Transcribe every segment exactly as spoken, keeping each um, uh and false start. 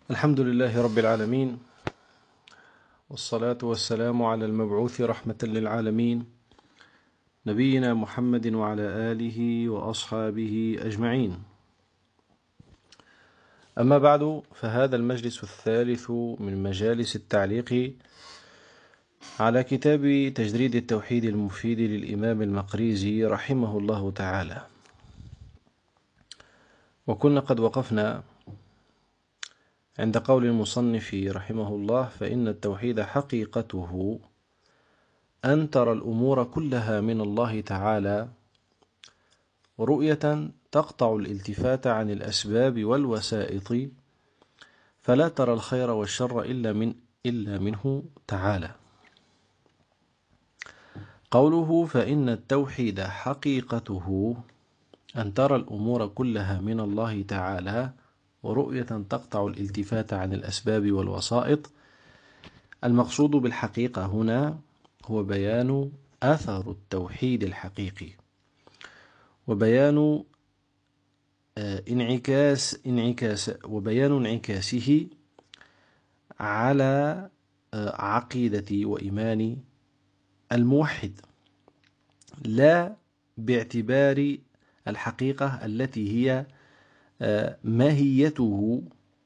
الحمد لله رب العالمين، والصلاة والسلام على المبعوث رحمة للعالمين نبينا محمد وعلى آله وأصحابه أجمعين. أما بعد، فهذا المجلس الثالث من مجالس التعليق على كتاب تجريد التوحيد المفيد للإمام المقريزي رحمه الله تعالى. وكنا قد وقفنا عند قول المصنف رحمه الله: فإن التوحيد حقيقته أن ترى الأمور كلها من الله تعالى رؤية تقطع الالتفات عن الأسباب والوسائط، فلا ترى الخير والشر إلا من إلا منه تعالى. قوله فإن التوحيد حقيقته أن ترى الأمور كلها من الله تعالى ورؤية تقطع الالتفات عن الأسباب والوسائط، المقصود بالحقيقة هنا هو بيان أثر التوحيد الحقيقي، وبيان انعكاس انعكاس وبيان انعكاسه على عقيدة وإيمان الموحد، لا باعتبار الحقيقة التي هي ماهيته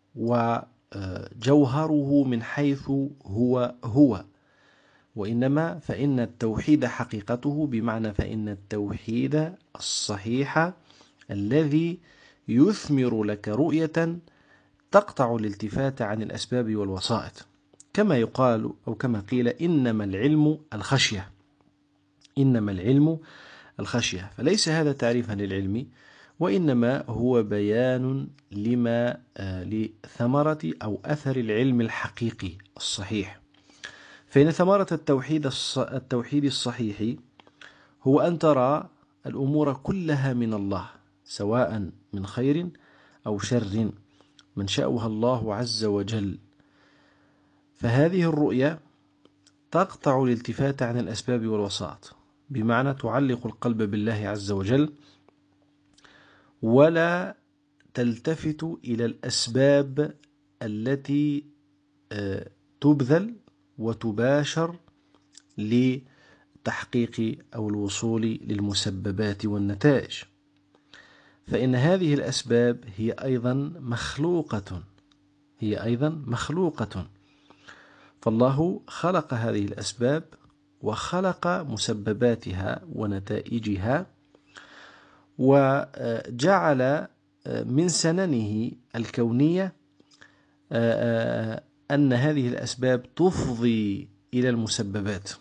وجوهره من حيث هو هو وإنما فإن التوحيد حقيقته بمعنى فإن التوحيد الصحيح الذي يثمر لك رؤية تقطع الالتفات عن الأسباب والوسائط، كما يقال أو كما قيل إنما العلم الخشية إنما العلم الخشية فليس هذا تعريفا للعلم، وإنما هو بيان لما لثمرة أو أثر العلم الحقيقي الصحيح. فإن ثمرة التوحيد التوحيد الصحيح هو أن ترى الأمور كلها من الله، سواء من خير أو شر منشأها الله عز وجل. فهذه الرؤية تقطع الالتفات عن الأسباب والوسائط، بمعنى تعلق القلب بالله عز وجل ولا تلتفت إلى الأسباب التي تبذل وتباشر لتحقيق أو الوصول للمسببات والنتائج، فإن هذه الأسباب هي أيضا مخلوقة هي أيضا مخلوقة فالله خلق هذه الأسباب وخلق مسبباتها ونتائجها، وجعل من سننه الكونية أن هذه الأسباب تفضي إلى المسببات،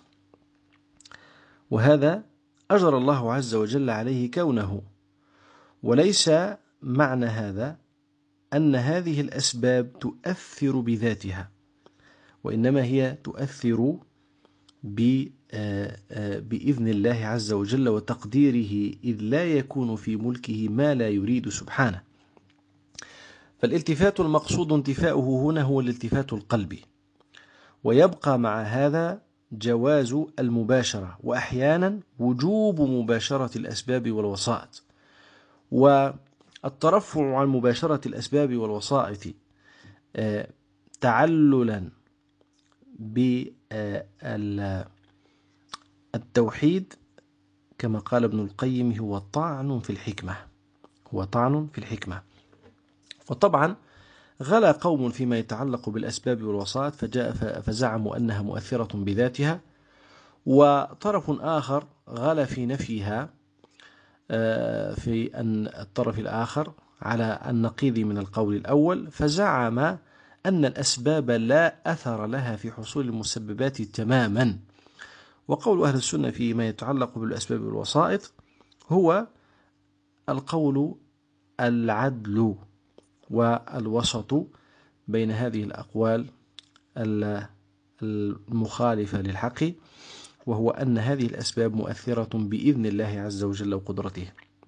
وهذا أجرى الله عز وجل عليه كونه. وليس معنى هذا أن هذه الأسباب تؤثر بذاتها، وإنما هي تؤثر بإذن الله عز وجل وتقديره، إذ لا يكون في ملكه ما لا يريد سبحانه. فالالتفات المقصود انتفاؤه هنا هو الالتفات القلبي، ويبقى مع هذا جواز المباشرة، وأحيانا وجوب مباشرة الأسباب والوسائط. والترفع عن مباشرة الأسباب والوسائط تعللا بالتوحيد كما قال ابن القيم هو طعن في الحكمة هو طعن في الحكمة وطبعا غلا قوم فيما يتعلق بالأسباب والوسائط فجاء فزعموا أنها مؤثرة بذاتها، وطرف آخر غلا في نفيها في أن الطرف الآخر على النقيض من القول الأول، فزعم أن الأسباب لا أثر لها في حصول المسببات تماما. وقول أهل السنة فيما يتعلق بالأسباب والوسائط هو القول العدل والوسط بين هذه الأقوال المخالفة للحق، وهو أن هذه الأسباب مؤثرة بإذن الله عز وجل وقدرته.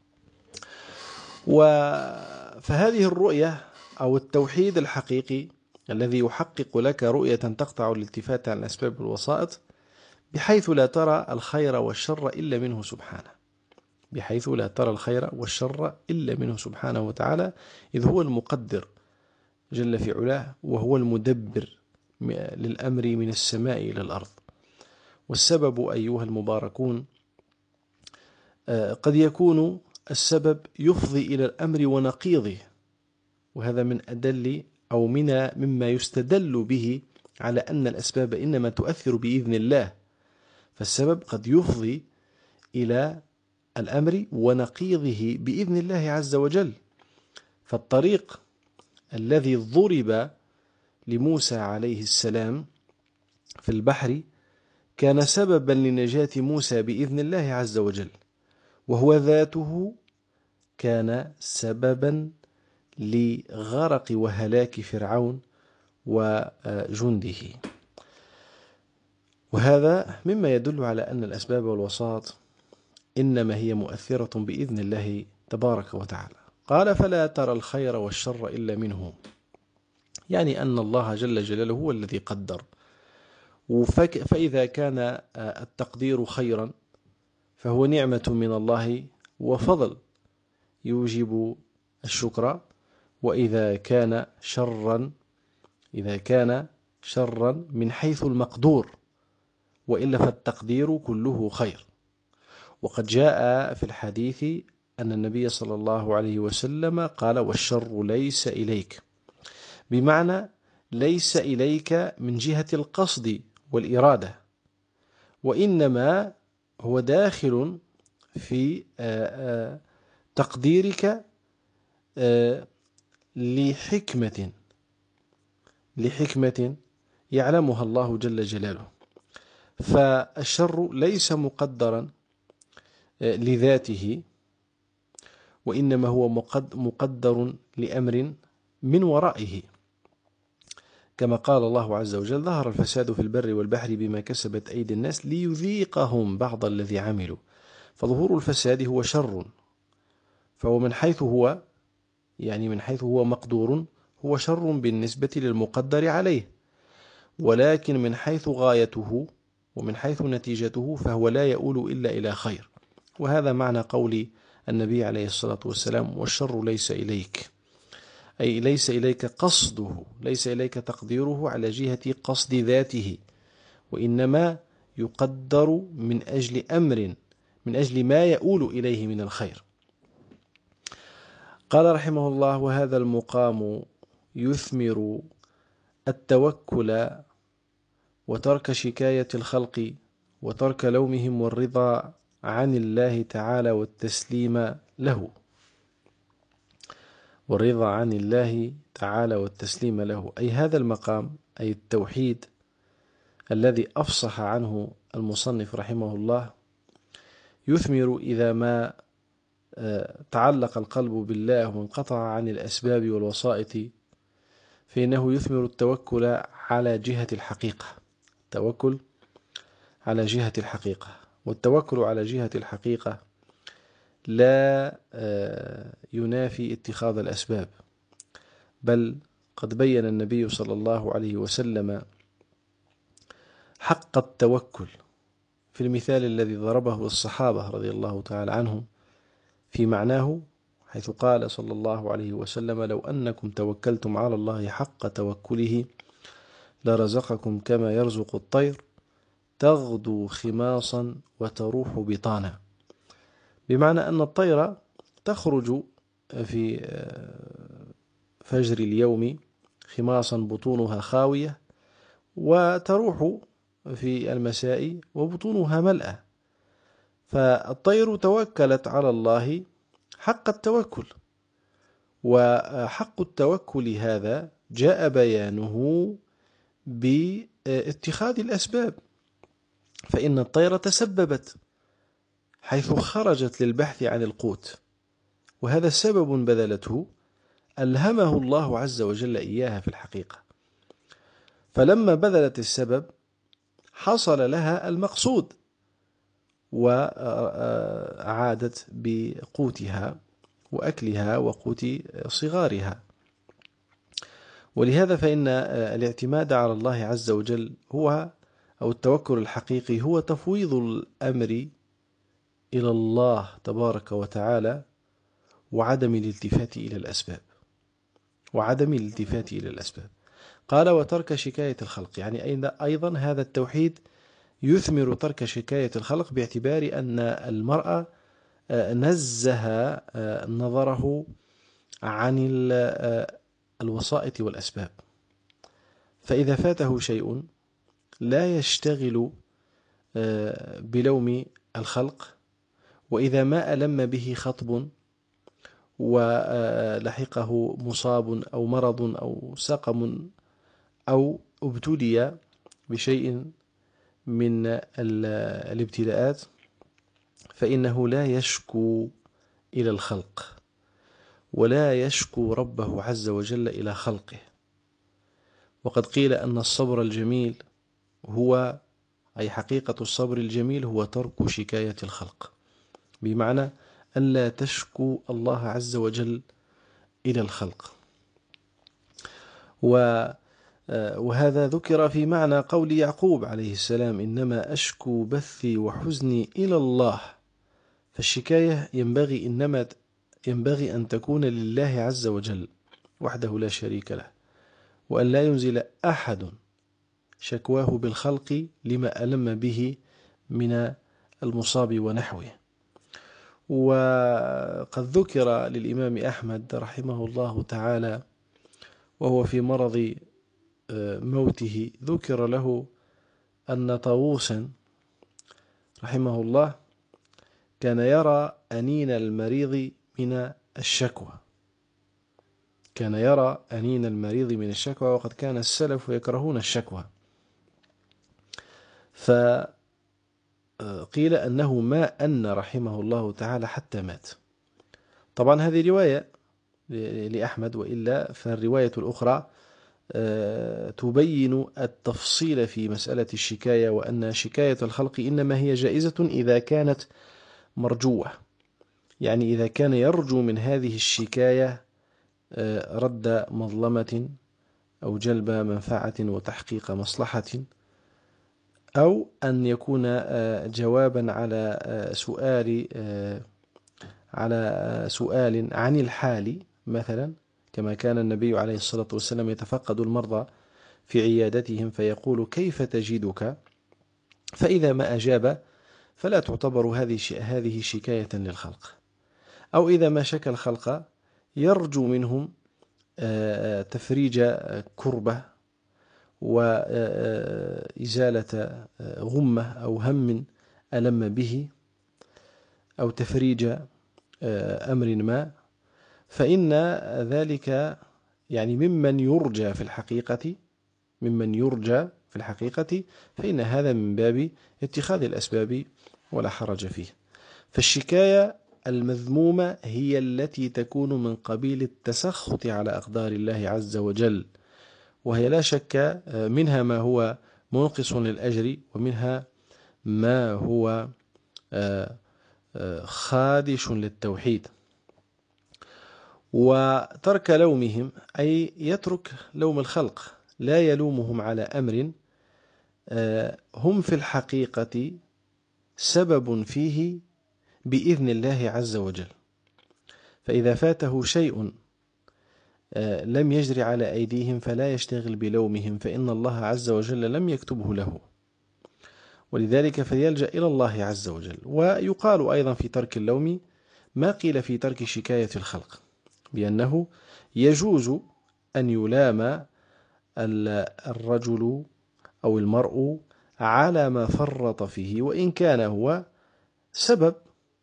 فهذه الرؤية أو التوحيد الحقيقي الذي يحقق لك رؤية تقطع الالتفات عن الأسباب والوسائط بحيث لا ترى الخير والشر إلا منه سبحانه بحيث لا ترى الخير والشر إلا منه سبحانه وتعالى، إذ هو المقدر جل في علاه، وهو المدبر للأمر من السماء إلى الأرض. والسبب أيها المباركون قد يكون السبب يفضي إلى الأمر ونقيضه، وهذا من أدل أو من مما يستدل به على أن الأسباب إنما تؤثر بإذن الله. فالسبب قد يفضي إلى الأمر ونقيضه بإذن الله عز وجل. فالطريق الذي ضرب لموسى عليه السلام في البحر كان سببا لنجاة موسى بإذن الله عز وجل، وهو ذاته كان سببا لغرق وهلاك فرعون وجنده. وهذا مما يدل على أن الأسباب والوساط إنما هي مؤثرة بإذن الله تبارك وتعالى. قال: فلا ترى الخير والشر إلا منه، يعني أن الله جل جلاله هو الذي قدر، فإذا كان التقدير خيرا فهو نعمة من الله وفضل يوجب الشكر، وإذا كان شرا إذا كان شرا من حيث المقدور، وإلا فالتقدير كله خير. وقد جاء في الحديث أن النبي صلى الله عليه وسلم قال: والشر ليس إليك، بمعنى ليس إليك من جهة القصد والإرادة، وإنما هو داخل في تقديرك لحكمة لحكمة يعلمها الله جل جلاله. فالشر ليس مقدرا لذاته، وإنما هو مقدر لأمر من ورائه، كما قال الله عز وجل: ظهر الفساد في البر والبحر بما كسبت أيدي الناس ليذيقهم بعض الذي عملوا. فظهور الفساد هو شر، فهو من حيث هو يعني من حيث هو مقدور هو شر بالنسبة للمقدر عليه، ولكن من حيث غايته ومن حيث نتيجته فهو لا يؤول إلا إلى خير. وهذا معنى قول النبي عليه الصلاة والسلام: والشر ليس إليك، أي ليس إليك قصده، ليس إليك تقديره على جهة قصد ذاته، وإنما يقدر من أجل أمر، من أجل ما يؤول إليه من الخير. قال رحمه الله: وهذا المقام يثمر التوكل وترك شكاية الخلق وترك لومهم والرضا عن الله تعالى والتسليم له والرضا عن الله تعالى والتسليم له أي هذا المقام، أي التوحيد الذي أفصح عنه المصنف رحمه الله، يثمر إذا ما تعلق القلب بالله وانقطع عن الأسباب والوسائط، فإنه يثمر التوكل على جهة الحقيقة التوكل على جهة الحقيقة والتوكل على جهة الحقيقة لا ينافي اتخاذ الأسباب، بل قد بين النبي صلى الله عليه وسلم حق التوكل في المثال الذي ضربه الصحابة رضي الله تعالى عنهم في معناه، حيث قال صلى الله عليه وسلم: لو أنكم توكلتم على الله حق توكله لرزقكم كما يرزق الطير تغدو خماصا وتروح بطانا. بمعنى أن الطير تخرج في فجر اليوم خماصا بطونها خاوية، وتروح في المساء وبطونها ملأى. فالطير توكلت على الله حق التوكل، وحق التوكل هذا جاء بيانه باتخاذ الأسباب، فإن الطير تسببت حيث خرجت للبحث عن القوت، وهذا سبب بذلته ألهمه الله عز وجل إياها في الحقيقة. فلما بذلت السبب حصل لها المقصود، وعادت بقوتها وأكلها وقوت صغارها. ولهذا فإن الاعتماد على الله عز وجل هو أو التوكل الحقيقي هو تفويض الأمر إلى الله تبارك وتعالى، وعدم الالتفات إلى الأسباب. وعدم الالتفات إلى الأسباب. قال وترك شكاية الخلق، يعني أيضا هذا التوحيد يثمر ترك شكاية الخلق، باعتبار أن المرأة نزه نظره عن الوسائط والأسباب، فإذا فاته شيء لا يشتغل بلوم الخلق، وإذا ما ألم به خطب ولحقه مصاب أو مرض أو سقم أو ابتلي بشيء من الابتلاءات، فإنه لا يشكو إلى الخلق ولا يشكو ربه عز وجل إلى خلقه. وقد قيل أن الصبر الجميل هو، أي حقيقة الصبر الجميل هو ترك شكاية الخلق، بمعنى أن لا تشكو الله عز وجل إلى الخلق. وهذا ذكر في معنى قول يعقوب عليه السلام: إنما أشكو بثي وحزني إلى الله. فالشكاية ينبغي إنما ينبغي أن تكون لله عز وجل وحده لا شريك له، وأن لا ينزل أحد شكواه بالخلق لما ألم به من المصاب ونحوه. وقد ذكر للإمام أحمد رحمه الله تعالى وهو في مرض موته، ذكر له أن طاووسا رحمه الله كان يرى أنين المريض من الشكوى، كان يرى أنين المريض من الشكوى، وقد كان السلف يكرهون الشكوى. فقيل أنه ما أن رحمه الله تعالى حتى مات. طبعا هذه رواية لأحمد، وإلا فالرواية الأخرى تبين التفصيل في مسألة الشكاية، وأن شكاية الخلق إنما هي جائزة إذا كانت مرجوة، يعني إذا كان يرجو من هذه الشكاية رد مظلمة أو جلب منفعة وتحقيق مصلحة، أو أن يكون جوابا على سؤال على سؤال عن الحال، مثلا كما كان النبي عليه الصلاة والسلام يتفقد المرضى في عيادتهم فيقول: كيف تجدك؟ فإذا ما أجاب فلا تعتبر هذه هذه شكاية للخلق. أو إذا ما شكى الخلق يرجو منهم تفريج كربة وإزالة غمة أو هم ألم به، أو تفريج أمر ما، فإن ذلك يعني ممن يرجى في الحقيقة ممن يرجى في الحقيقة فإن هذا من باب اتخاذ الأسباب ولا حرج فيه. فالشكاية المذمومة هي التي تكون من قبيل التسخط على أقدار الله عز وجل، وهي لا شك منها ما هو منقص للأجر، ومنها ما هو خادش للتوحيد. وترك لومهم أي يترك لوم الخلق، لا يلومهم على أمر هم في الحقيقة سبب فيه بإذن الله عز وجل. فإذا فاته شيء لم يجري على أيديهم فلا يشتغل بلومهم، فإن الله عز وجل لم يكتبه له، ولذلك فيلجأ إلى الله عز وجل. ويقال أيضا في ترك اللوم ما قيل في ترك شكاية الخلق، بأنه يجوز أن يلام الرجل أو المرء على ما فرط فيه وإن كان هو سبب،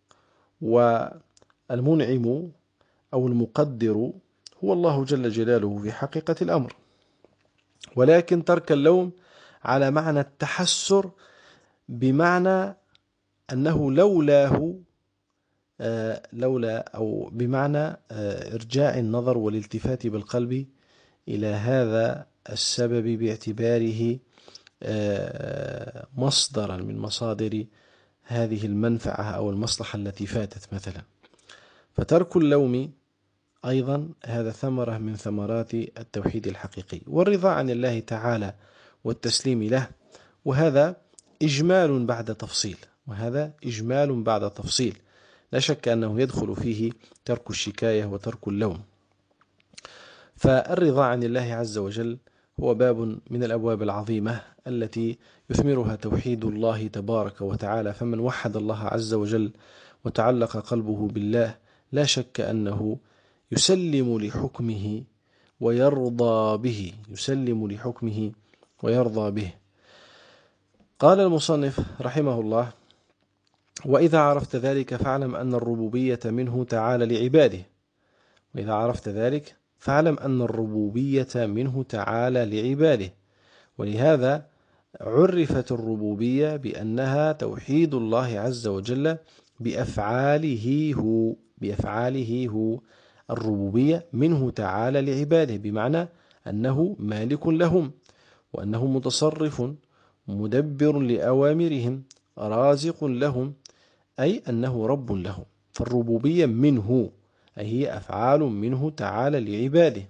والمنعم أو المقدر هو الله جل جلاله في حقيقة الأمر. ولكن ترك اللوم على معنى التحسر، بمعنى أنه لولاه لولا أو بمعنى إرجاع النظر والالتفات بالقلب إلى هذا السبب باعتباره مصدرا من مصادر هذه المنفعة أو المصلحة التي فاتت مثلا. فترك اللوم أيضا هذا ثمرة من ثمرات التوحيد الحقيقي، والرضا عن الله تعالى والتسليم له. وهذا إجمال بعد تفصيل وهذا إجمال بعد تفصيل لا شك أنه يدخل فيه ترك الشكاية وترك اللوم. فالرضا عن الله عز وجل هو باب من الأبواب العظيمة التي يثمرها توحيد الله تبارك وتعالى. فمن وحد الله عز وجل وتعلق قلبه بالله لا شك أنه يسلم لحكمه ويرضى به، يسلم لحكمه ويرضى به. قال المصنف رحمه الله: وإذا عرفت ذلك فاعلم أن الربوبية منه تعالى لعباده. وإذا عرفت ذلك فاعلم أن الربوبية منه تعالى لعباده. ولهذا عرفت الربوبية بأنها توحيد الله عز وجل بأفعاله هو بأفعاله هو الربوبية منه تعالى لعباده، بمعنى أنه مالك لهم، وأنه متصرف مدبر لأوامرهم رازق لهم، أي أنه رب لهم. فالربوبية منه أي هي أفعال منه تعالى لعباده.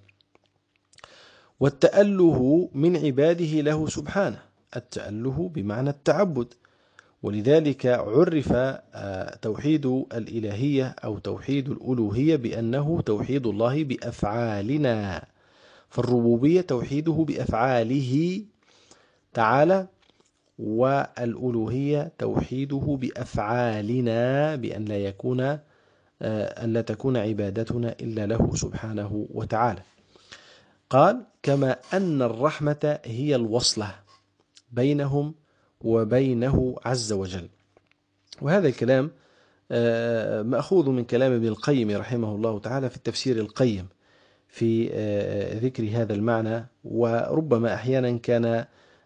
والتأله من عباده له سبحانه، التأله بمعنى التعبد. ولذلك عرف توحيد الإلهية أو توحيد الألوهية بأنه توحيد الله بأفعالنا. فالربوبية توحيده بأفعاله تعالى، والألوهية توحيده بأفعالنا، بأن لا يكون أن لا تكون عبادتنا إلا له سبحانه وتعالى. قال: كما أن الرحمة هي الوصلة بينهم وبينه عز وجل. وهذا الكلام مأخوذ من كلام ابن القيم رحمه الله تعالى في التفسير القيم في ذكر هذا المعنى، وربما أحيانا كان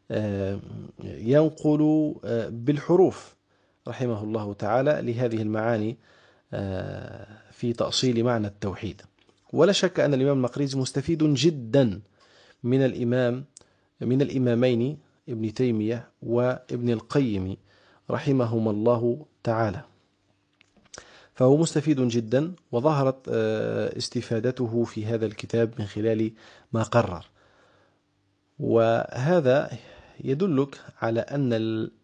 ينقل بالحروف رحمه الله تعالى لهذه المعاني في تأصيل معنى التوحيد. ولا شك أن الإمام المقريزي مستفيد جدا من الإمام من الإمامين ابن تيمية وابن القيم رحمهما الله تعالى، فهو مستفيد جدا، وظهرت استفادته في هذا الكتاب من خلال ما قرر. وهذا يدلك على أن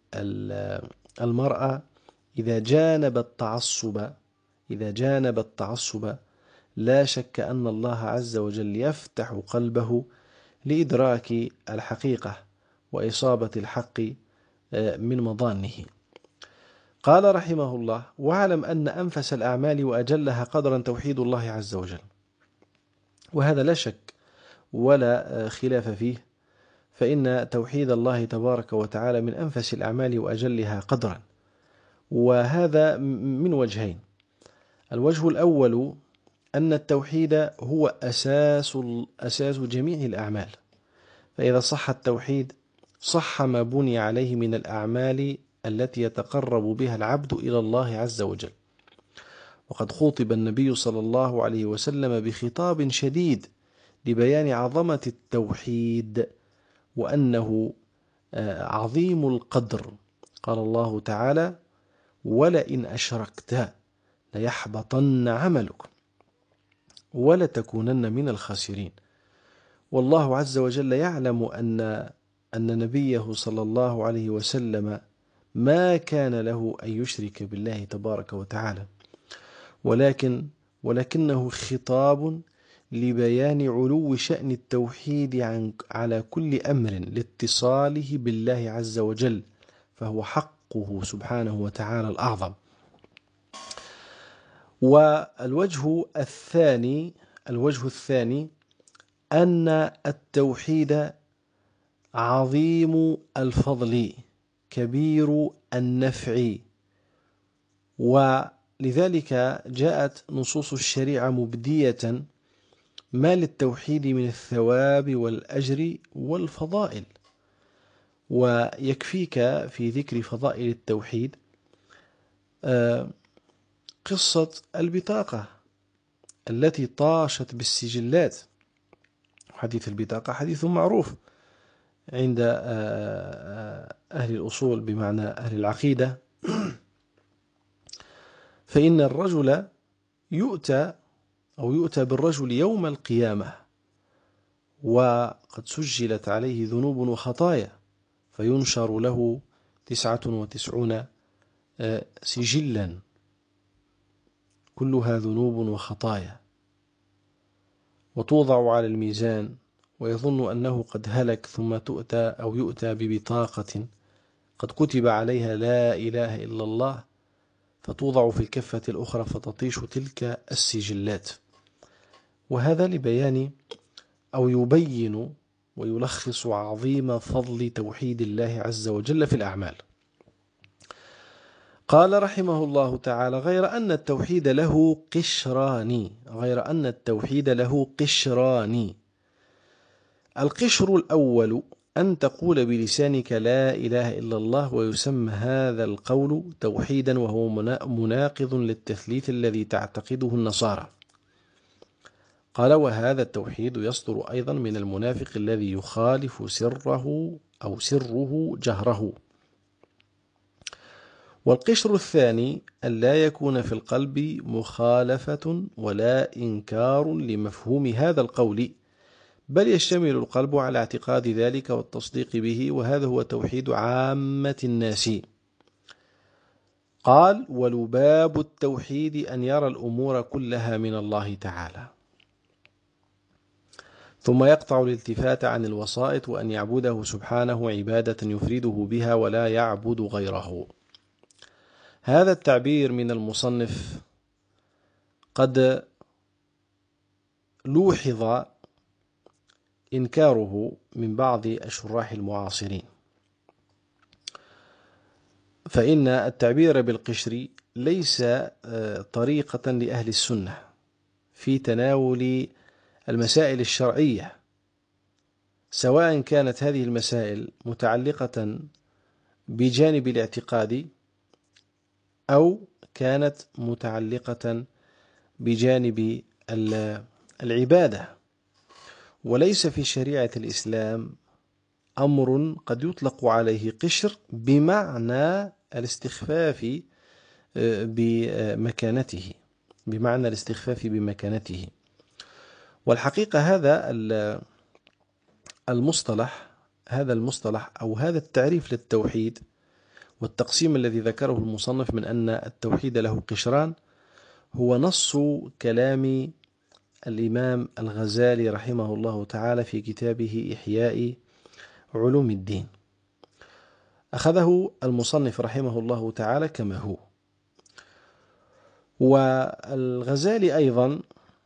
المرأة إذا جانب التعصب إذا جانب التعصب لا شك أن الله عز وجل يفتح قلبه لإدراك الحقيقة وإصابة الحق من مظانه. قال رحمه الله: واعلم أن أنفس الأعمال وأجلها قدرا توحيد الله عز وجل. وهذا لا شك ولا خلاف فيه، فإن توحيد الله تبارك وتعالى من أنفس الأعمال وأجلها قدرا، وهذا من وجهين. الوجه الأول أن التوحيد هو أساس أساس جميع الأعمال، فإذا صح التوحيد صح ما بني عليه من الأعمال التي يتقرب بها العبد إلى الله عز وجل. وقد خُطب النبي صلى الله عليه وسلم بخطاب شديد لبيان عظمة التوحيد وأنه عظيم القدر. قال الله تعالى: ولئن أشركت ليحبطن عملك ولتكونن من الخاسرين. والله عز وجل يعلم أن أن نبيه صلى الله عليه وسلم ما كان له أن يشرك بالله تبارك وتعالى، ولكن ولكنه خطاب لبيان علو شأن التوحيد عن على كل أمر لاتصاله بالله عز وجل، فهو حقه سبحانه وتعالى الأعظم. والوجه الثاني الوجه الثاني أن التوحيد عظيم الفضل كبير النفع، ولذلك جاءت نصوص الشريعة مبدية ما للتوحيد من الثواب والأجر والفضائل. ويكفيك في ذكر فضائل التوحيد قصة البطاقة التي طاشت بالسجلات. حديث البطاقة حديث معروف عند أهل الأصول بمعنى أهل العقيدة. فإن الرجل يؤتى أو يؤتى بالرجل يوم القيامة وقد سجلت عليه ذنوب وخطايا، فينشر له تسعة وتسعون سجلا كلها ذنوب وخطايا، وتوضع على الميزان ويظن أنه قد هلك، ثم تؤتى أو يؤتى ببطاقة قد كتب عليها لا إله إلا الله، فتوضع في الكفة الأخرى فتطيش تلك السجلات. وهذا لبيان أو يبين ويلخص عظيم فضل توحيد الله عز وجل في الأعمال. قال رحمه الله تعالى: غير أن التوحيد له قشران غير أن التوحيد له قشران القشر الأول أن تقول بلسانك لا إله إلا الله، ويسمى هذا القول توحيدا، وهو مناقض للتثليث الذي تعتقده النصارى. قال: وهذا التوحيد يصدر أيضا من المنافق الذي يخالف سره أو سره جهره. والقشر الثاني أن لا يكون في القلب مخالفة ولا إنكار لمفهوم هذا القول، بل يشتمل القلب على اعتقاد ذلك والتصديق به، وهذا هو توحيد عامة الناس. قال: ولباب التوحيد أن يرى الأمور كلها من الله تعالى، ثم يقطع الالتفات عن الوسائط، وأن يعبده سبحانه عبادة يفرده بها ولا يعبد غيره. هذا التعبير من المصنف قد لوحظ إنكاره من بعض الشراح المعاصرين، فإن التعبير بالقشر ليس طريقة لأهل السنة في تناول المسائل الشرعية، سواء كانت هذه المسائل متعلقة بجانب الاعتقاد أو كانت متعلقة بجانب العبادة. وليس في شريعة الإسلام أمر قد يطلق عليه قشر بمعنى الاستخفاف بمكانته بمعنى الاستخفاف بمكانته والحقيقة هذا المصطلح هذا المصطلح أو هذا التعريف للتوحيد والتقسيم الذي ذكره المصنف من أن التوحيد له قشران هو نص كلام الإمام الغزالي رحمه الله تعالى في كتابه إحياء علوم الدين. أخذه المصنف رحمه الله تعالى كما هو. والغزالي أيضا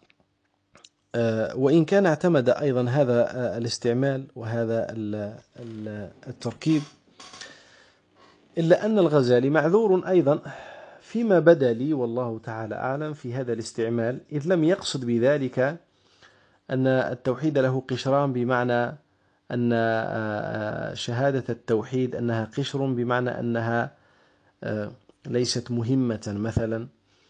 وإن كان اعتمد أيضا هذا الاستعمال وهذا التركيب، إلا أن الغزالي معذور أيضا فيما بدا لي والله تعالى أعلم في هذا الاستعمال، إذ لم يقصد بذلك أن التوحيد له قشران بمعنى أن شهادة التوحيد أنها قشر بمعنى أنها ليست مهمة مثلا،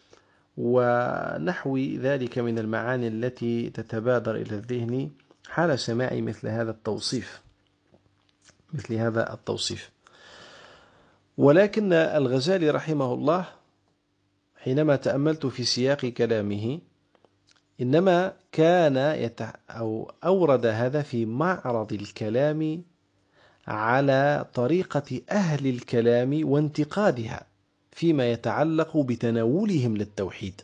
ونحو ذلك من المعاني التي تتبادر إلى الذهن حال سماع مثل هذا التوصيف مثل هذا التوصيف ولكن الغزالي رحمه الله حينما تأملت في سياق كلامه إنما كان يتع... أو أورد هذا في معرض الكلام على طريقة أهل الكلام وانتقادها فيما يتعلق بتناولهم للتوحيد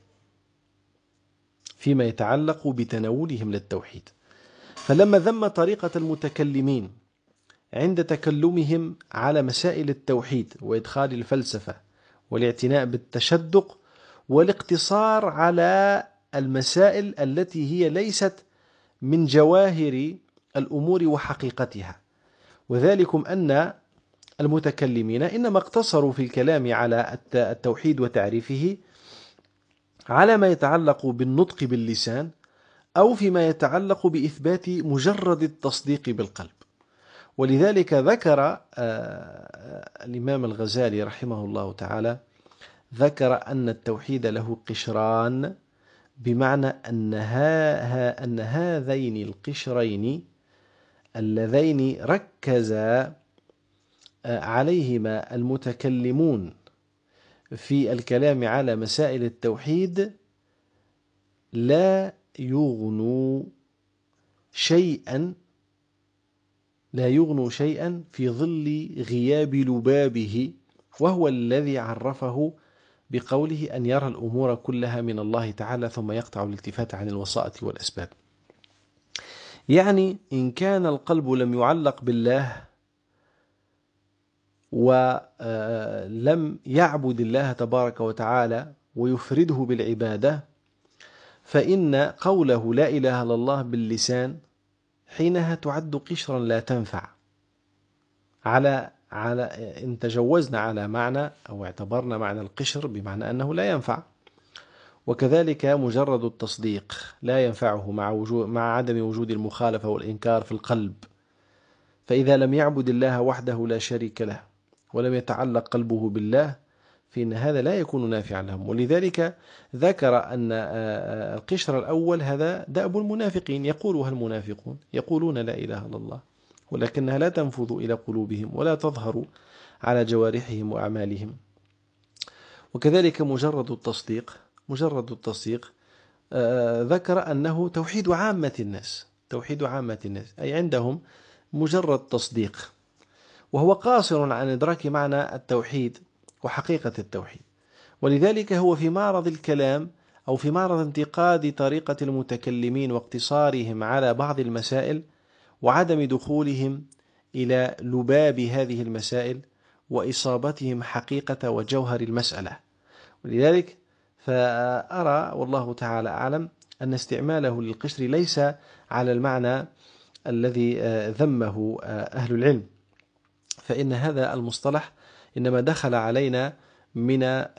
فيما يتعلق بتناولهم للتوحيد فلما ذم طريقة المتكلمين عند تكلمهم على مسائل التوحيد وإدخال الفلسفة والاعتناء بالتشدق والاقتصار على المسائل التي هي ليست من جواهر الأمور وحقيقتها، وذلكم أن المتكلمين إنما اقتصروا في الكلام على التوحيد وتعريفه على ما يتعلق بالنطق باللسان أو فيما يتعلق بإثبات مجرد التصديق بالقلب. ولذلك ذكر الإمام الغزالي رحمه الله تعالى ذكر أن التوحيد له قشران، بمعنى أن, ها أن هذين القشرين اللذين ركز عليهما المتكلمون في الكلام على مسائل التوحيد لا يغنوا شيئا لا يغنوا شيئا في ظل غياب لبابه، وهو الذي عرفه بقوله أن يرى الأمور كلها من الله تعالى ثم يقطع الالتفات عن الوسائط والأسباب. يعني إن كان القلب لم يعلق بالله ولم يعبد الله تبارك وتعالى ويفرده بالعبادة، فإن قوله لا إله إلا الله باللسان حينها تعد قشرا لا تنفع، على على إن تجوزنا على معنى أو اعتبرنا معنى القشر بمعنى أنه لا ينفع. وكذلك مجرد التصديق لا ينفعه مع وجود مع عدم وجود المخالفة والإنكار في القلب. فإذا لم يعبد الله وحده لا شريك له ولم يتعلق قلبه بالله فإن هذا لا يكون نافعا لهم. ولذلك ذكر أن القشر الأول هذا دأب المنافقين، يقولها المنافقون، يقولون لا إله إلا الله ولكنها لا تنفذ إلى قلوبهم ولا تظهر على جوارحهم وأعمالهم. وكذلك مجرد التصديق مجرد التصديق ذكر أنه توحيد عامة الناس توحيد عامة الناس أي عندهم مجرد تصديق، وهو قاصر عن إدراك معنى التوحيد وحقيقة التوحيد. ولذلك هو في معرض الكلام أو في معرض انتقاد طريقة المتكلمين واقتصارهم على بعض المسائل وعدم دخولهم إلى لباب هذه المسائل وإصابتهم حقيقة وجوهر المسألة. ولذلك فأرى والله تعالى أعلم أن استعماله للقشر ليس على المعنى الذي ذمه أهل العلم، فإن هذا المصطلح إنما دخل علينا من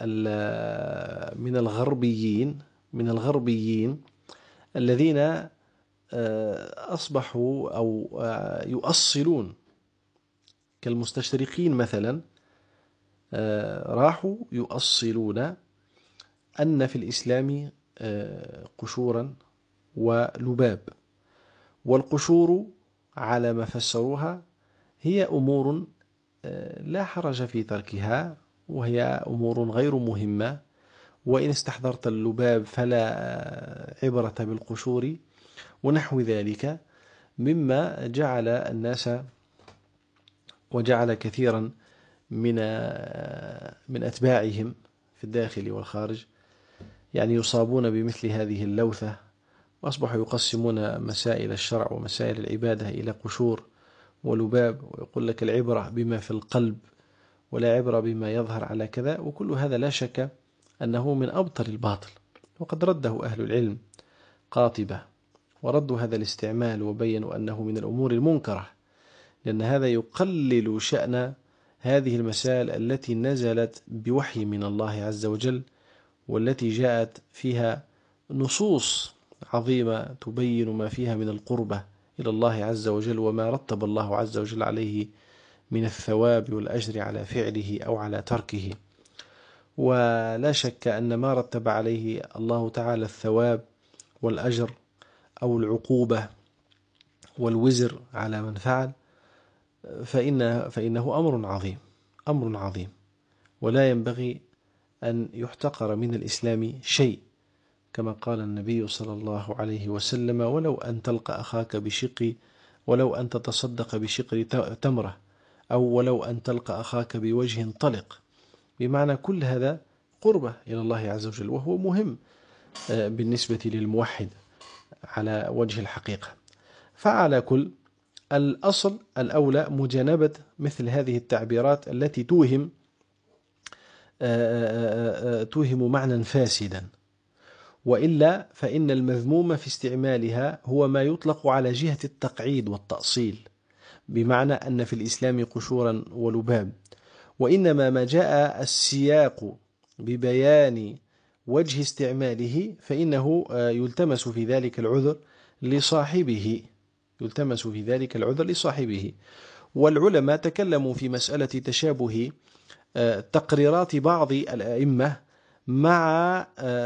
من الغربيين من الغربيين الذين أصبحوا أو يؤصلون كالمستشرقين مثلا، راحوا يؤصلون أن في الإسلام قشورا ولباب، والقشور على ما فسروها هي أمور لا حرج في تركها وهي أمور غير مهمة، وإن استحضرت اللباب فلا عبرة بالقشور ونحو ذلك، مما جعل الناس وجعل كثيرا من من أتباعهم في الداخل والخارج يعني يصابون بمثل هذه اللوثة، وأصبحوا يقسمون مسائل الشرع ومسائل العبادة إلى قشور ولباب، ويقول لك العبرة بما في القلب ولا عبرة بما يظهر على كذا. وكل هذا لا شك أنه من أبطل الباطل، وقد رده أهل العلم قاطبة، وردوا هذا الاستعمال وبينوا أنه من الأمور المنكرة، لأن هذا يقلل شأن هذه المسائل التي نزلت بوحي من الله عز وجل، والتي جاءت فيها نصوص عظيمة تبين ما فيها من القربة إلى الله عز وجل وما رتب الله عز وجل عليه من الثواب والأجر على فعله أو على تركه. ولا شك أن ما رتب عليه الله تعالى الثواب والأجر أو العقوبة والوزر على من فعل فإن فإنه أمر عظيم أمر عظيم ولا ينبغي أن يحتقر من الإسلام شيء، كما قال النبي صلى الله عليه وسلم: ولو أن تلقى أخاك بشق ولو أن تتصدق بشق تمرة، أو ولو أن تلقى أخاك بوجه طلق، بمعنى كل هذا قربة إلى الله عز وجل، وهو مهم بالنسبة للموحد على وجه الحقيقة. فعلى كل الأصل الأولى مجانبة مثل هذه التعبيرات التي توهم توهم معنى فاسدا، وإلا فإن المذموم في استعمالها هو ما يطلق على جهة التقعيد والتأصيل، بمعنى أن في الإسلام قشورا ولباب، وإنما ما جاء السياق ببيان وجه استعماله فإنه يلتمس في ذلك العذر لصاحبه يلتمس في ذلك العذر لصاحبه. والعلماء تكلموا في مسألة تشابه تقريرات بعض الأئمة مع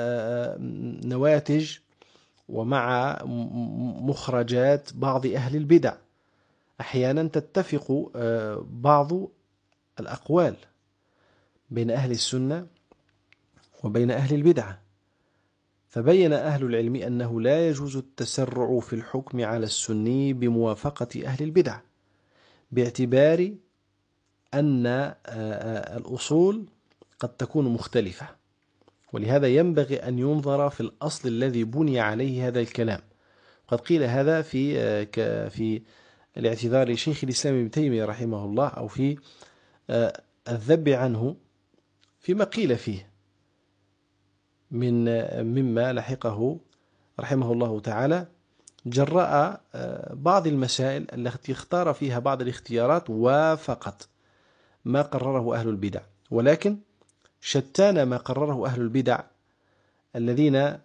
نواتج ومع مخرجات بعض أهل البدع. أحيانا تتفق بعض الأقوال بين أهل السنة وبين أهل البدعة، فبين أهل العلم أنه لا يجوز التسرع في الحكم على السني بموافقة أهل البدع، باعتبار أن الأصول قد تكون مختلفة، ولهذا ينبغي أن ينظر في الأصل الذي بني عليه هذا الكلام، قد قيل هذا في في الاعتذار لشيخ الإسلام ابن تيمية رحمه الله، أو في الذب عنه فيما قيل فيه من مما لحقه رحمه الله تعالى جراء بعض المسائل التي اختار فيها بعض الاختيارات وافقت ما قرره أهل البدع، ولكن شتان ما قرره أهل البدع الذين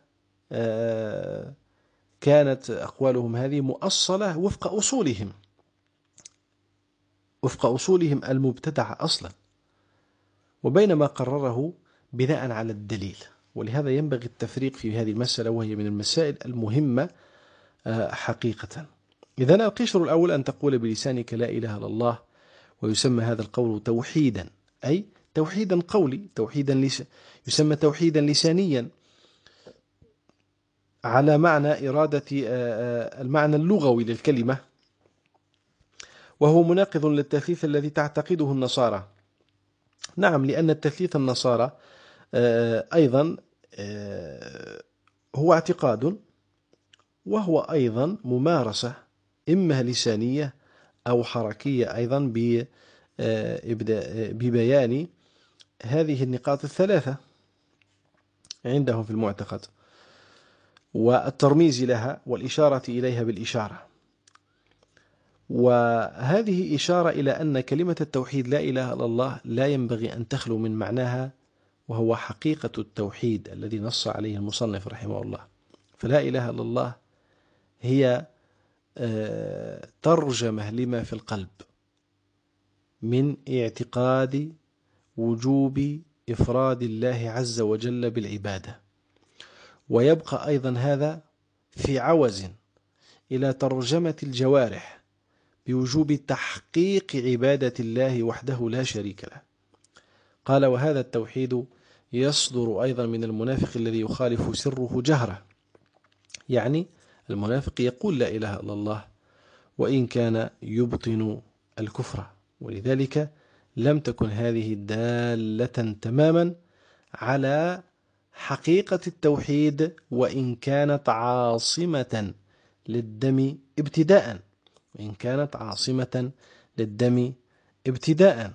كانت أقوالهم هذه مؤصلة وفق أصولهم وفق أصولهم المبتدعة أصلا، وبين ما قرره بناء على الدليل. ولهذا ينبغي التفريق في هذه المسألة، وهي من المسائل المهمة حقيقة. إذن القشر الأول أن تقول بلسانك لا إله إلا الله، ويسمى هذا القول توحيدا، أي توحيدا قولي، توحيدا لس... يسمى توحيدا لسانيا على معنى إرادة المعنى اللغوي للكلمة، وهو مناقض للتثليث الذي تعتقده النصارى. نعم، لأن التثليث النصارى أيضا هو اعتقاد، وهو أيضا ممارسة إما لسانية أو حركية أيضا ببيان هذه النقاط الثلاثة عندهم في المعتقد، والترميز لها والإشارة إليها بالإشارة. وهذه إشارة إلى أن كلمة التوحيد لا إله إلا الله لا ينبغي أن تخلو من معناها، وهو حقيقة التوحيد الذي نص عليه المصنف رحمه الله. فلا إله إلا الله هي ترجمة لما في القلب من اعتقاد وجوب إفراد الله عز وجل بالعبادة، ويبقى أيضا هذا في عوز إلى ترجمة الجوارح بوجوب تحقيق عبادة الله وحده لا شريك له. قال: وهذا التوحيد يصدر أيضا من المنافق الذي يخالف سره جهره، يعني المنافق يقول لا إله إلا الله وإن كان يبطن الكفر، ولذلك لم تكن هذه دالة تماما على حقيقة التوحيد، وإن كانت عاصمة للدم ابتداء وإن كانت عاصمة للدم ابتداء.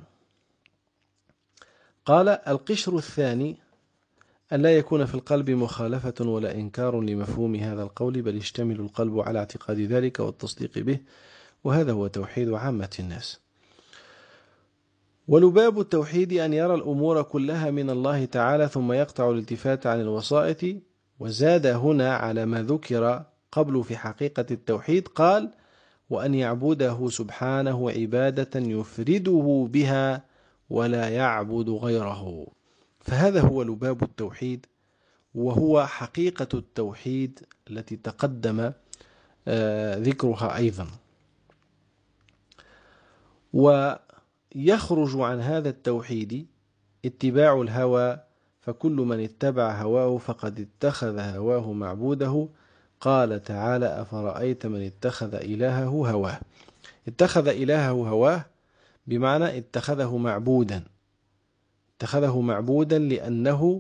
قال: القشر الثاني أن لا يكون في القلب مخالفة ولا إنكار لمفهوم هذا القول، بل يشتمل القلب على اعتقاد ذلك والتصديق به، وهذا هو توحيد عامة الناس. ولباب التوحيد أن يرى الأمور كلها من الله تعالى ثم يقطع الالتفات عن الوسائط. وزاد هنا على ما ذكر قبل في حقيقة التوحيد، قال: وأن يعبده سبحانه عبادة يفرده بها ولا يعبد غيره. فهذا هو لباب التوحيد، وهو حقيقة التوحيد التي تقدم ذكرها أيضا. ويخرج عن هذا التوحيد اتباع الهوى، فكل من اتبع هواه فقد اتخذ هواه معبوده. قال تعالى: أفرأيت من اتخذ إلهه هواه. اتخذ إلهه هواه بمعنى اتخذه معبودا، اتخذه معبودا لأنه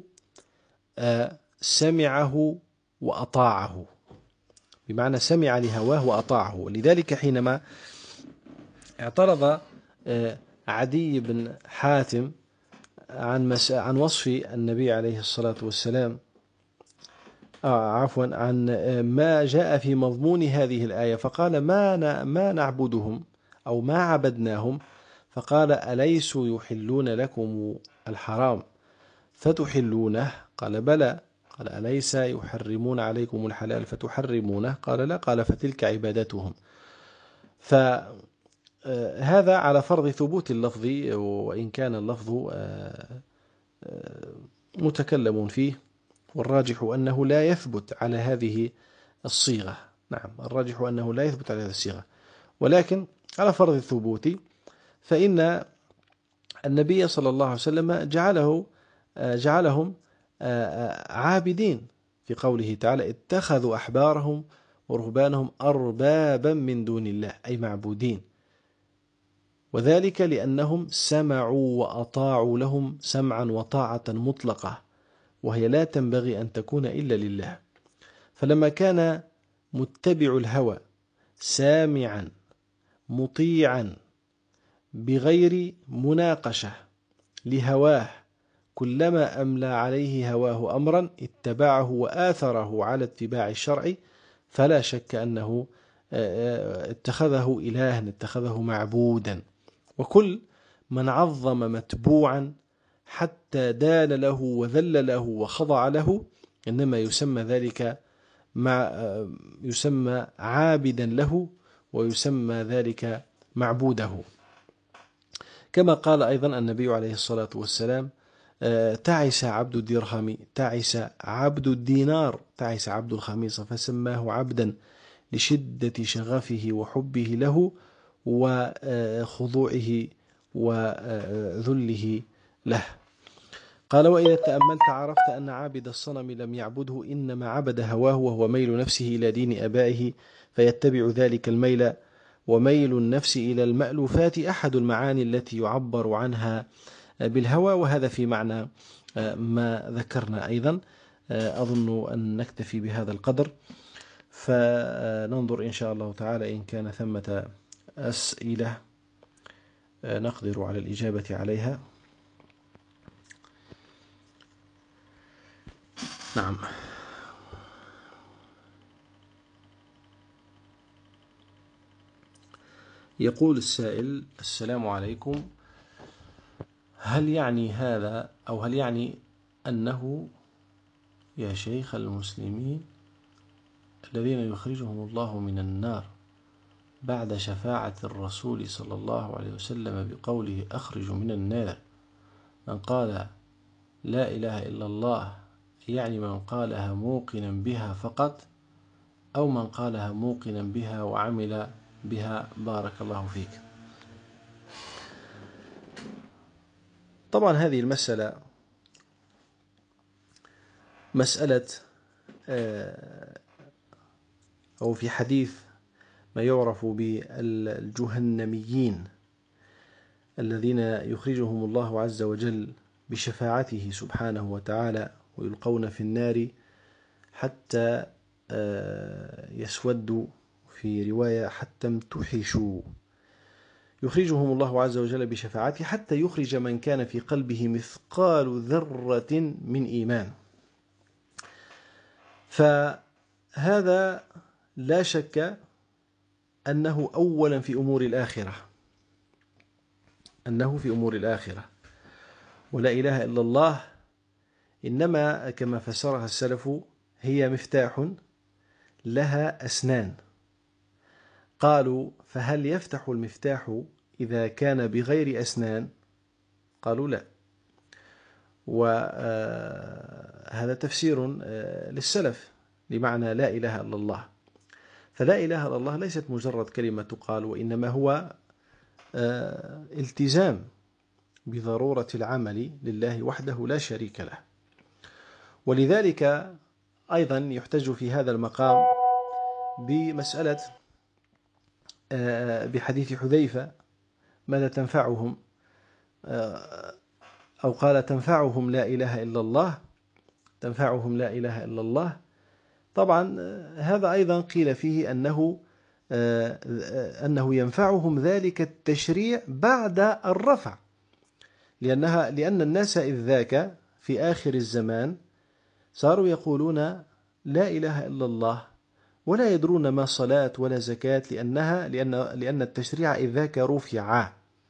سمعه وأطاعه، بمعنى سمع لهواه وأطاعه. لذلك حينما اعترض عدي بن حاتم عن عن وصف النبي عليه الصلاة والسلام آه عفوا عن ما جاء في مضمون هذه الآية، فقال: ما ما نعبدهم أو ما عبدناهم، فقال: أليسوا يحلون لكم الحرام فتحلونه؟ قال: بلى. قال: أليس يحرمون عليكم الحلال فتحرمونه؟ قال: لا. قال: فتلك عبادتهم. فهذا على فرض ثبوت اللفظ، وإن كان اللفظ متكلم فيه، والراجح أنه لا يثبت على هذه الصيغة. نعم، الراجح أنه لا يثبت على هذه الصيغة، ولكن على فرض الثبوت فإن النبي صلى الله عليه وسلم جعله جعلهم عابدين في قوله تعالى: اتخذوا أحبارهم ورهبانهم أربابا من دون الله، أي معبودين. وذلك لأنهم سمعوا وأطاعوا لهم سمعا وطاعة مطلقة، وهي لا تنبغي أن تكون إلا لله. فلما كان متبع الهوى سامعا مطيعا بغير مناقشة لهواه، كلما أملى عليه هواه أمرا اتبعه وآثره على اتباع الشرع، فلا شك أنه اتخذه إلها، اتخذه معبودا. وكل من عظم متبوعا حتى دان له وذل له وخضع له، إنما يسمى ذلك مع يسمى عابدا له، ويسمى ذلك معبوده. كما قال أيضا النبي عليه الصلاة والسلام: تعس عبد الدرهم، تعس عبد الدينار، تعس عبد الخميصة، فسماه عبدا لشدة شغفه وحبه له وخضوعه وذله له. قال: وإذا تأملت عرفت أن عابد الصنم لم يعبده، إنما عبد هواه، وهو ميل نفسه إلى دين أبائه، فيتبع ذلك الميل. وميل النفس إلى المألوفات أحد المعاني التي يعبر عنها بالهوى، وهذا في معنى ما ذكرنا أيضا. أظن أن نكتفي بهذا القدر، فننظر إن شاء الله تعالى إن كان ثمة أسئلة نقدر على الإجابة عليها. نعم. يقول السائل: السلام عليكم، هل يعني هذا أو هل يعني أنه يا شيخ المسلمين الذين يخرجهم الله من النار بعد شفاعة الرسول صلى الله عليه وسلم بقوله أخرج من النار من قال لا إله إلا الله، يعني من قالها موقنا بها فقط، أو من قالها موقنا بها وعمل بها؟ بارك الله فيك. طبعا هذه المسألة مسألة أو في حديث ما يعرف بالجهنميين الذين يخرجهم الله عز وجل بشفاعته سبحانه وتعالى ويلقون في النار حتى يسودوا، في رواية حتى امتحشوا. يخرجهم الله عز وجل بشفاعته حتى يخرج من كان في قلبه مثقال ذرة من إيمان. فهذا لا شك أنه أولا في أمور الآخرة، أنه في أمور الآخرة. ولا إله إلا الله إنما كما فسرها السلف هي مفتاح لها أسنان. قالوا: فهل يفتح المفتاح إذا كان بغير أسنان؟ قالوا: لا. وهذا تفسير للسلف لمعنى لا إله إلا الله. فلا إله إلا الله ليست مجرد كلمة تقال، وإنما هو التزام بضرورة العمل لله وحده لا شريك له. ولذلك أيضا يحتج في هذا المقام بمسألة بحديث حذيفة: ماذا تنفعهم؟ أو قال: تنفعهم لا إله إلا الله، تنفعهم لا إله إلا الله. طبعا هذا أيضا قيل فيه أنه أنه ينفعهم ذلك التشريع بعد الرفع، لأنها لأن الناس إذ ذاك في آخر الزمان صاروا يقولون لا إله إلا الله ولا يدرون ما صلاة ولا زكاة، لأنها لأن لأن التشريع إذ ذاك رفع.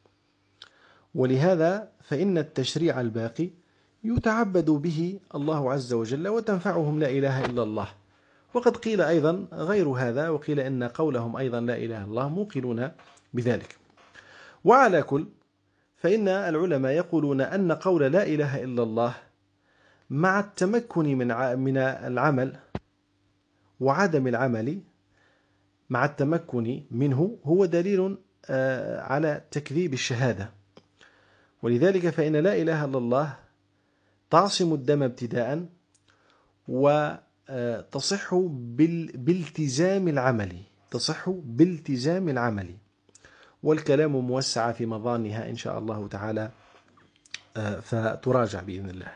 ولهذا فإن التشريع الباقي يتعبد به الله عز وجل وتنفعهم لا إله إلا الله. وقد قيل أيضا غير هذا، وقيل إن قولهم أيضا لا إله إلا الله موقنون بذلك. وعلى كل، فإن العلماء يقولون أن قول لا إله إلا الله مع التمكن من من العمل وعدم العمل، مع التمكن منه، هو دليل على تكذيب الشهادة. ولذلك فإن لا إله إلا الله تعصم الدم ابتداء، وتصح بالتزام العمل، تصح بالتزام العمل. والكلام موسع في مظانها إن شاء الله تعالى، فتراجع بإذن الله.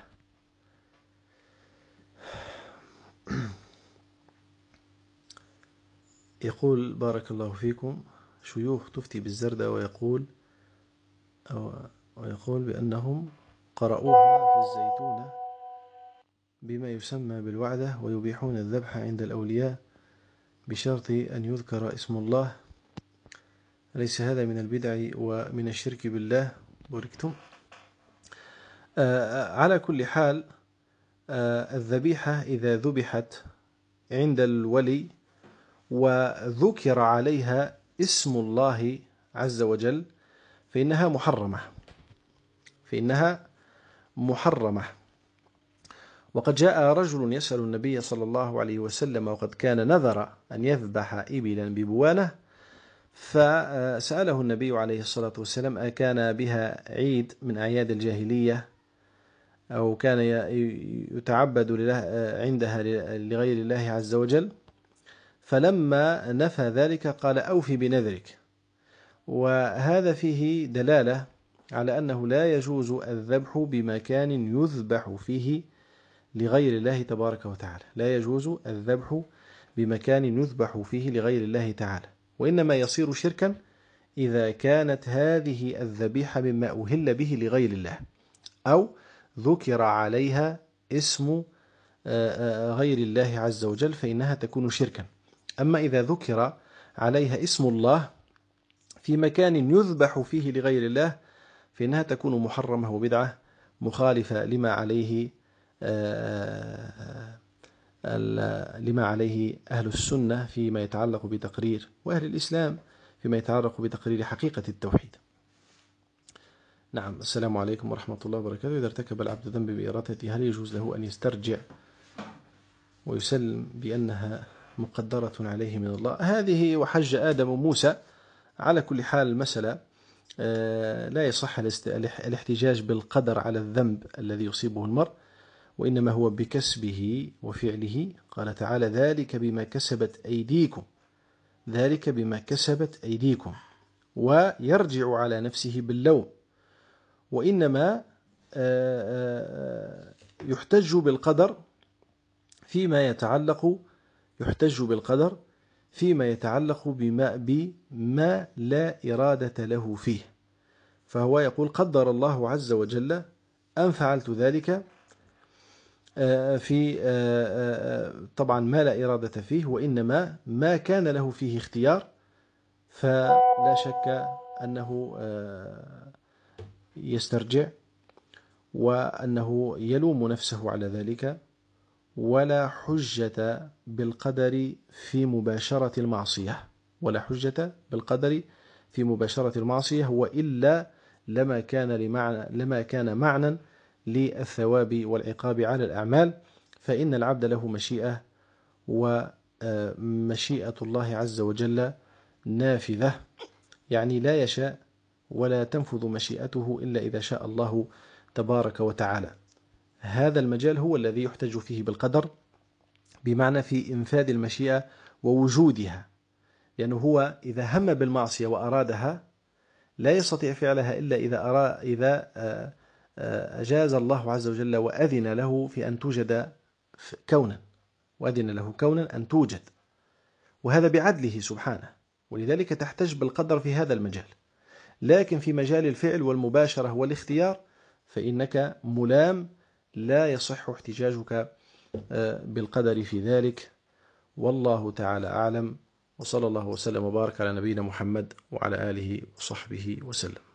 يقول بارك الله فيكم: شيوخ تفتي بالزردة ويقول أو ويقول بأنهم قرأوها في الزيتونة بما يسمى بالوعدة ويبيحون الذبح عند الأولياء بشرط أن يذكر اسم الله. أليس هذا من البدع ومن الشرك بالله؟ باركتم. آه على كل حال، آه الذبيحة إذا ذبحت عند الولي وذكر عليها اسم الله عز وجل فإنها محرمة فإنها محرمة وقد جاء رجل يسأل النبي صلى الله عليه وسلم وقد كان نذر أن يذبح إبلا ببوانة، فسأله النبي عليه الصلاة والسلام: أكان بها عيد من أعياد الجاهلية أو كان يتعبد عندها لغير الله عز وجل؟ فلما نفى ذلك قال: أوفي بنذرك. وهذا فيه دلالة على أنه لا يجوز الذبح بمكان يذبح فيه لغير الله تبارك وتعالى، لا يجوز الذبح بمكان يذبح فيه لغير الله تعالى، وإنما يصير شركا إذا كانت هذه الذبيحة مما أهل به لغير الله أو ذكر عليها اسم غير الله عز وجل فإنها تكون شركا. أما إذا ذكر عليها اسم الله في مكان يذبح فيه لغير الله فإنها تكون محرمة وبدعة مخالفة لما عليه لما عليه أهل السنة فيما يتعلق بتقرير، وأهل الإسلام فيما يتعلق بتقرير حقيقة التوحيد. نعم. السلام عليكم ورحمة الله وبركاته. إذا ارتكب العبد ذنب بإرادته هل يجوز له أن يسترجع ويسلم بأنها مقدرة عليه من الله؟ هذه وحج آدم وموسى. على كل حال المسألة لا يصح الاحتجاج بالقدر على الذنب الذي يصيبه المرء، وإنما هو بكسبه وفعله. قال تعالى: ذلك بما كسبت أيديكم ذلك بما كسبت أيديكم ويرجع على نفسه باللوم. وإنما يحتج بالقدر فيما يتعلق يحتج بالقدر فيما يتعلق بما, بما لا إرادة له فيه. فهو يقول: قدر الله عز وجل أن فعلت ذلك في طبعا ما لا إرادة فيه، وإنما ما كان له فيه اختيار، فلا شك أنه يسترجع وأنه يلوم نفسه على ذلك، ولا حجة بالقدر في مباشرة المعصية ولا حجة بالقدر في مباشرة المعصية وإلا لما كان لمعنى لما كان معنى للثواب والعقاب على الأعمال، فإن العبد له مشيئة، ومشيئة الله عز وجل نافذة، يعني لا يشاء ولا تنفذ مشيئته إلا إذا شاء الله تبارك وتعالى. هذا المجال هو الذي يحتج فيه بالقدر، بمعنى في إنفاذ المشيئة ووجودها، لأنه هو إذا هم بالمعصية وأرادها لا يستطيع فعلها إلا إذا أرى إذا أجاز الله عز وجل وأذن له في أن توجد كونا وأذن له كونا أن توجد، وهذا بعدله سبحانه، ولذلك تحتج بالقدر في هذا المجال. لكن في مجال الفعل والمباشرة والاختيار فإنك ملام، لا يصح احتجاجك بالقدر في ذلك. والله تعالى أعلم، وصلى الله وسلم وبارك على نبينا محمد وعلى آله وصحبه وسلم.